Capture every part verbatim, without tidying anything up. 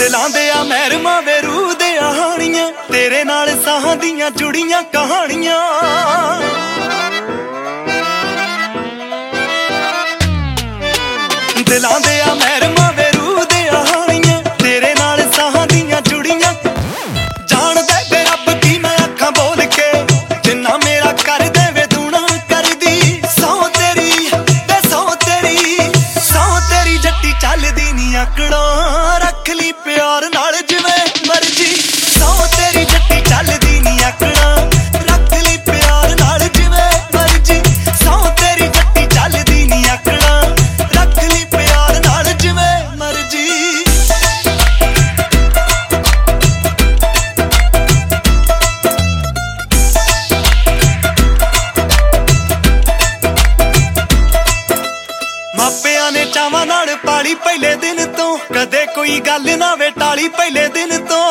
ਦਿਲਾਂ ਦੇ ਆ ਮਹਿਰਮਾਂ ਵੇ ਰੂਹ ਦੇ ਹਾਣੀਆਂ, ਤੇਰੇ ਨਾਲ ਸਾਹਾਂ ਦੀਆਂ ਜੁੜੀਆਂ ਕਹਾਣੀਆਂ। ਦਿਲਾਂ ਦੇ ਆ ਮਹਿਰਮਾਂ ਵੇ ਰੂਹ ਦੇ ਹਾਣੀਆਂ, ਤੇਰੇ ਨਾਲ ਸਾਹਾਂ ਦੀਆਂ ਜੁੜੀਆਂ। ਜਾਣਦਾ ਵੇ ਰੱਬ ਕੀ ਮੈਂ ਅੱਖਾਂ ਬੋਲ ਕੇ, ਜਿੰਨਾ ਮੇਰਾ ਕਰ ਦੇਵੇ ਦੂਣਾ ਕਰਦੀ। ਸਹੁੰ ਤੇਰੀ ਤੇ ਸਹੁੰ ਤੇਰੀ, ਸਹੁੰ ਤੇਰੀ ਜੱਟੀ ਚੱਲਦੀ ਨੀ ਆਕੜਾਂ, ਰੱਖ ਲਈ ਪਿਆਰ ਨਾਲ ਜਿਵੇਂ ਮਰਜੀ। ਸਹੁੰ ਤੇਰੀ ਜੱਟੀ ਚੱਲਦੀ ਨੀ ਆਕੜਾਂ, ਰੱਖ ਲਈ ਪਿਆਰ ਨਾਲ ਜਿਵੇਂ ਮਰਜੀ। ਸਹੁੰ ਤੇਰੀ ਜੱਟੀ ਚੱਲਦੀ ਨੀ ਆਕੜਾਂ, ਰੱਖ ਲਈ ਪਿਆਰ ਨਾਲ ਜਿਵੇਂ ਮਰਜੀ। ਮਾਪਿਆਂ ਨੇ ਚਾਵਾਂ ਨਾਲ ਪਾਲੀ ਪਹਿਲੇ ਦਿਨ ਤੋਂ, ਕਦੇ ਕੋਈ ਗੱਲ ਨਾ ਵੇ ਟਾਲੀ ਪਹਿਲੇ ਦਿਨ ਤੋਂ।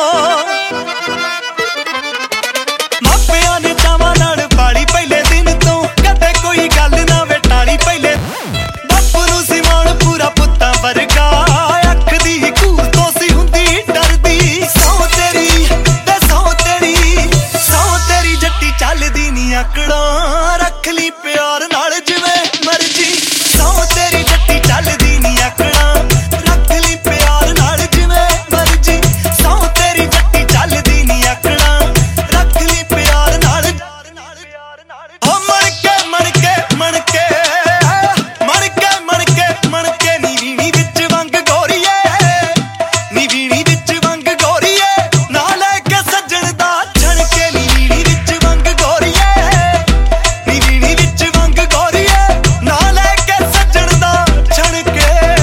ਮਾਪਿਆਂ ਨੇ ਚਾਵਾਂ ਨਾਲ ਪਾਲੀ ਪਹਿਲੇ ਦਿਨ ਤੋਂ, ਕਦੇ ਕੋਈ ਗੱਲ ਨਾ ਵੇ ਟਾਲੀ ਪਹਿਲੇ। ਬਾਪੂ ਨੂੰ ਸੀ ਮਾਣ ਪੂਰਾ ਪੁੱਤਾਂ ਵਰਗਾ, ਅੱਖ ਦੀ ਘੂਰ ਤੋਂ ਸੀ ਹੁੰਦੀ ਡਰਦੀ। ਸਹੁੰ ਤੇਰੀ ਤੇ ਸਹੁੰ ਤੇਰੀ, ਸਹੁੰ ਤੇਰੀ ਜੱਟੀ ਚੱਲਦੀ ਨੀ ਆਕੜਾਂ, ਰੱਖ ਲਈ ਪਿਆਰ ਨਾਲ ਜਿਵੇਂ ਮਰਜੀ। ਸਹੁੰ ਤੇਰੀ ਜੱਟੀ ਚੱਲਦੀ ਨੀ ਆਕੜਾਂ, ਰੱਖ ਲਈ ਪਿਆਰ ਨਾਲ ਜਿਵੇਂ ਮਰਜੀ। ਸਹੁੰ ਤੇਰੀ ਜੱਟੀ ਚੱਲਦੀ ਨੀ ਆਕੜਾਂ, ਰੱਖ ਲਈ ਪਿਆਰ ਨਾਲ। ਹੋ ਮਣ ਕੇ ਮਣ ਕੇ ਮਣ ਕੇ ਮਣ ਕੇ ਮਣ ਕੇ ਮਣ ਕੇ ਨੀ ਵੀਣੀ ਵਿੱਚ ਵੰਗ ਗੋਰੀਏ, ਨੀ ਵੀਣੀ ਵਿੱਚ ਵੰਗ ਗੋਰੀਏ। ਨਾ ਲੈ ਕੇ ਸੱਜਣ ਦਾ ਛਣ ਕੇ, ਨੀ ਵੀਣੀ ਵਿੱਚ ਵੰਗ ਗੋਰੀਏ, ਨੀ ਵੀਣੀ ਵਿੱਚ ਵੰਗ ਗੋਰੀਏ। ਨਾ ਲੈ ਕੇ ਸੱਜਣ ਦਾ ਛਣ ਕੇ।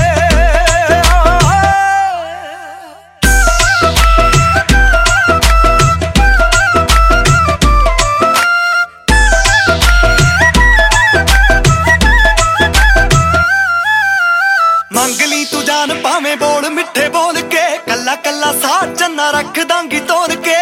ਮੰਗ ਲਈ ਤੂੰ ਜਾਨ ਭਾਵੇਂ ਬੋਲ ਮਿੱਠੇ ਬੋਲ ਕੇ, ਕੱਲਾ ਕੱਲਾ ਸਾਹ ਚੰਨਾ ਰੱਖ ਦਾਂਗੀ ਤੋੜ ਕੇ।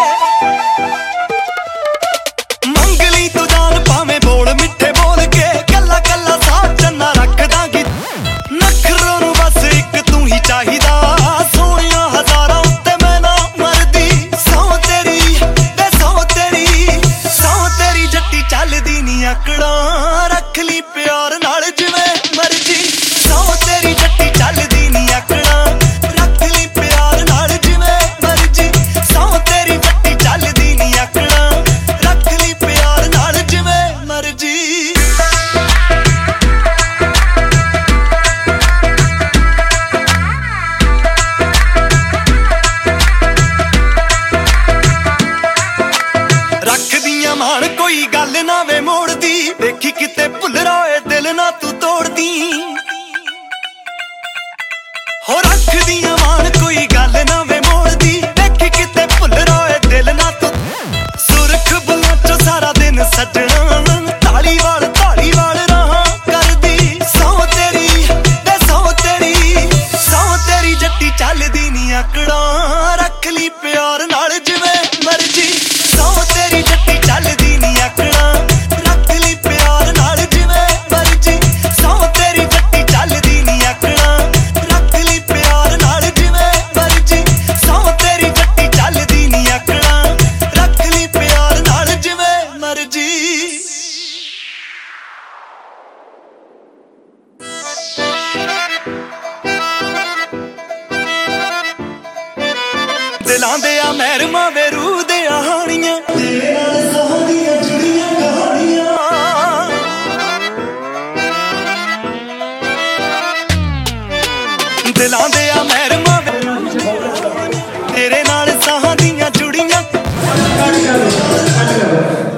ਮੰਗ ਲਈ ਤੂੰ ਜਾਨ ਭਾਵੇਂ ਬੋਲ ਮਿੱਠੇ ਬੋਲ ਕੇ, ਕੱਲਾ ਕੱਲਾ ਸਾਹ ਚੰਨਾ ਰੱਖ ਦਾਂਗੀ। ਨਖਰੋਂ ਨੂੰ ਬਸ ਇੱਕ ਤੂੰ ਹੀ ਚਾਹੀਦਾ, ਸੋਹਣਿਆ ਹਜ਼ਾਰਾਂ ਉੱਤੇ ਮੈਂ ਨਾ ਮਰਦੀ। ਸਹੁੰ ਤੇਰੀ ਤੇ ਸਹੁੰ ਤੇਰੀ, ਸਹੁੰ ਤੇਰੀ ਜੱਟੀ ਚੱਲਦੀ ਨੀ ਆਕੜਾਂ, ਰੱਖ ਲਈ ਪਿਆਰ ਨਾਲ ਜਿਵੇਂ ਮਰਜੀ। ਸਹੁੰ ਤੇਰੀ ਜੱਟੀ ਚੱਲਦੀ ਨੀ ਆਕੜਾਂ, ਰੱਖ ਲਈ ਪਿਆਰ ਨਾਲ ਜਿਵੇਂ ਮਰਜੀ। ਸਹੁੰ ਤੇਰੀ ਜੱਟੀ ਚੱਲਦੀ ਨੀ ਆਕੜਾਂ, ਰੱਖ ਲਈ ਪਿਆਰ ਨਾਲ ਜਿਵੇਂ ਮਰਜੀ। ਰੱਖਦੀਆਂ ਮਾਣ ਕੋਈ ਗੱਲ ਨਾ ਵੇ ਮੋੜਦੀ, ਵੇਖੀ ਕਿਤੇ ਭੁੱਲਰਾ ਏ ਦਿਲ ਨਾ ਤੂੰ ਤੋੜਦੀ। ਹੋ ਰੱਖਦੀਆਂ ਮਾਣ ਕੋਈ ਗੱਲ ਨਾ ਵੇ ਮੋੜਦੀ, ਵੇਖੀ ਕਿਤੇ ਭੁੱਲਰਾ ਏ ਦਿਲ ਨਾ ਤੂੰ। ਸੁਰਖ ਬੁੱਲਾਂ ਚੋਂ ਸਾਰਾ ਦਿਨ ਸੱਜਣਾ, ਧਾਲੀਵਾਲ ਧਾਲੀਵਾਲ ਰਾਹਾਂ ਕਰਦੀ। ਸਹੁੰ ਤੇਰੀ ਤੇ ਸਹੁੰ ਤੇਰੀ, ਸਹੁੰ ਤੇਰੀ ਜੱਟੀ ਚੱਲਦੀ ਨੀ ਆਕੜਾਂ, ਰੱਖ ਲਈ ਪਿਆਰ ਨਾਲ ਜਿਵੇਂ ਮਰਜੀ। ਸਹੁੰ ਤੇਰੀ ਜੱਟੀ ਚੱਲਦੀ ਨੀ ਆਕੜਾਂ, ਰੱਖ ਲਈ ਪਿਆਰ ਨਾਲ ਜਿਵੇਂ ਮਰਜੀ। ਸਹੁੰ ਤੇਰੀ ਜੱਟੀ ਚੱਲਦੀ ਨੀ ਆਕੜਾਂ, ਰੱਖ ਲਈ ਪਿਆਰ ਨਾਲ ਜਿਵੇਂ ਮਰਜੀ। ਸਹੁੰ ਤੇਰੀ ਜੱਟੀ ਚੱਲਦੀ ਨੀ ਆਕੜਾਂ, ਰੱਖ ਲਈ ਪਿਆਰ ਨਾਲ ਜਿਵੇਂ ਮਰਜੀ। ਦਿਲਾਂ ਦੇ ਆ ਮਹਿਰਮਾਂ ਵੇ ਰੂਹ ਦੇ ਹਾਣੀਆਂ, ਤੇਰੇ ਨਾਲ ਸਾਹਾਂ ਦੀਆਂ ਜੁੜੀਆਂ ਕਹਾਣੀਆਂ। ਦਿਲਾਂ ਦੇ ਆ ਮਹਿਰਮਾਂ ਵੇ ਰੂਹ ਦੇ ਹਾਣੀਆਂ, ਤੇਰੇ ਨਾਲ ਸਾਹਾਂ ਦੀਆਂ ਜੁੜੀਆਂ।